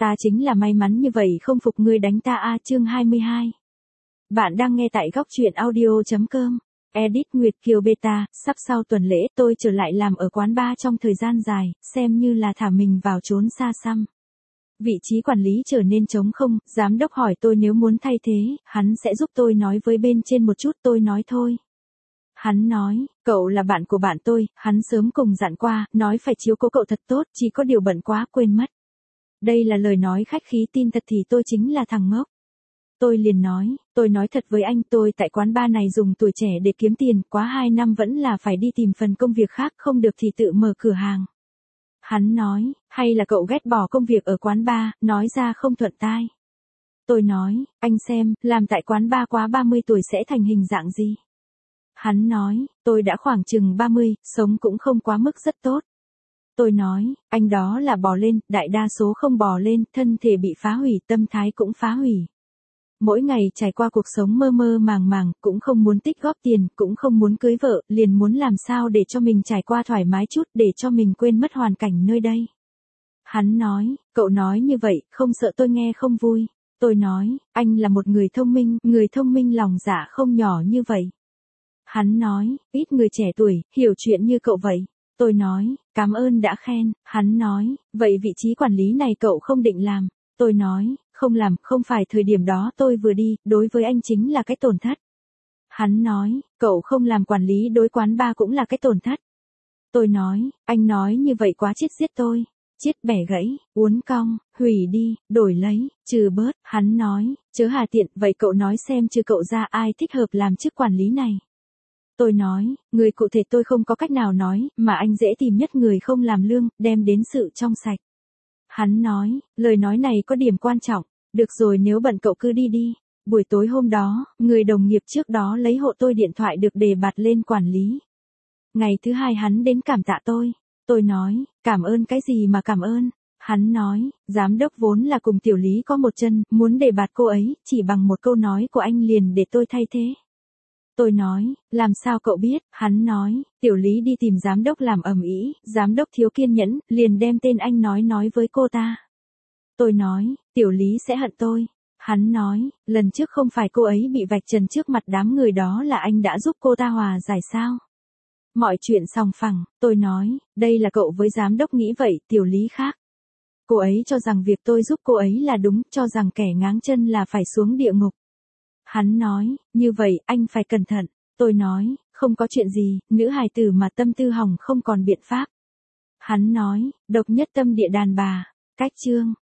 Ta chính là may mắn như vậy không phục ngươi đánh ta a. Chương 22. Bạn đang nghe tại góc truyện audio.com. Edit Nguyệt Kiều Beta, sắp sau tuần lễ tôi trở lại làm ở quán bar trong thời gian dài, xem như là thả mình vào trốn xa xăm. Vị trí quản lý trở nên trống không, giám đốc hỏi tôi nếu muốn thay thế, hắn sẽ giúp tôi nói với bên trên một chút, tôi nói thôi. Hắn nói, cậu là bạn của bạn tôi, hắn sớm cùng dặn qua, nói phải chiếu cố cậu thật tốt, chỉ có điều bận quá quên mất. Đây là lời nói khách khí, tin thật thì tôi chính là thằng ngốc. Tôi liền nói, tôi nói thật với anh, tôi tại quán bar này dùng tuổi trẻ để kiếm tiền, quá 2 năm vẫn là phải đi tìm phần công việc khác, không được thì tự mở cửa hàng. Hắn nói, hay là cậu ghét bỏ công việc ở quán bar, nói ra không thuận tai. Tôi nói, anh xem, làm tại quán bar quá 30 tuổi sẽ thành hình dạng gì? Hắn nói, tôi đã khoảng chừng 30, sống cũng không quá mức rất tốt. Tôi nói, anh đó là bò lên, đại đa số không bò lên, thân thể bị phá hủy, tâm thái cũng phá hủy. Mỗi ngày trải qua cuộc sống mơ mơ màng màng, cũng không muốn tích góp tiền, cũng không muốn cưới vợ, liền muốn làm sao để cho mình trải qua thoải mái chút, để cho mình quên mất hoàn cảnh nơi đây. Hắn nói, cậu nói như vậy, không sợ tôi nghe không vui. Tôi nói, anh là một người thông minh lòng dạ không nhỏ như vậy. Hắn nói, ít người trẻ tuổi, hiểu chuyện như cậu vậy. Tôi nói, cảm ơn đã khen. Hắn nói, vậy vị trí quản lý này cậu không định làm. Tôi nói, không làm, không phải thời điểm đó tôi vừa đi, đối với anh chính là cái tổn thất. Hắn nói, cậu không làm quản lý đối quán bar cũng là cái tổn thất. Tôi nói, anh nói như vậy quá chết giết tôi. Chết bẻ gãy, uốn cong, hủy đi, đổi lấy, trừ bớt. Hắn nói, chớ hà tiện, vậy cậu nói xem trừ cậu ra ai thích hợp làm chức quản lý này. Tôi nói, người cụ thể tôi không có cách nào nói, mà anh dễ tìm nhất người không làm lương, đem đến sự trong sạch. Hắn nói, lời nói này có điểm quan trọng, được rồi nếu bận cậu cứ đi đi. Buổi tối hôm đó, người đồng nghiệp trước đó lấy hộ tôi điện thoại được đề bạt lên quản lý. Ngày thứ hai hắn đến cảm tạ tôi. Tôi nói, cảm ơn cái gì mà cảm ơn. Hắn nói, giám đốc vốn là cùng tiểu lý có một chân, muốn đề bạt cô ấy, chỉ bằng một câu nói của anh liền để tôi thay thế. Tôi nói, làm sao cậu biết? Hắn nói, tiểu lý đi tìm giám đốc làm ầm ĩ, giám đốc thiếu kiên nhẫn, liền đem tên anh nói với cô ta. Tôi nói, tiểu lý sẽ hận tôi. Hắn nói, lần trước không phải cô ấy bị vạch trần trước mặt đám người đó là anh đã giúp cô ta hòa giải sao? Mọi chuyện sòng phẳng, tôi nói, đây là cậu với giám đốc nghĩ vậy, tiểu lý khác. Cô ấy cho rằng việc tôi giúp cô ấy là đúng, cho rằng kẻ ngáng chân là phải xuống địa ngục. Hắn nói, như vậy anh phải cẩn thận. Tôi nói, không có chuyện gì, nữ hài tử mà tâm tư hỏng không còn biện pháp. Hắn nói, độc nhất tâm địa đàn bà. Cách chương.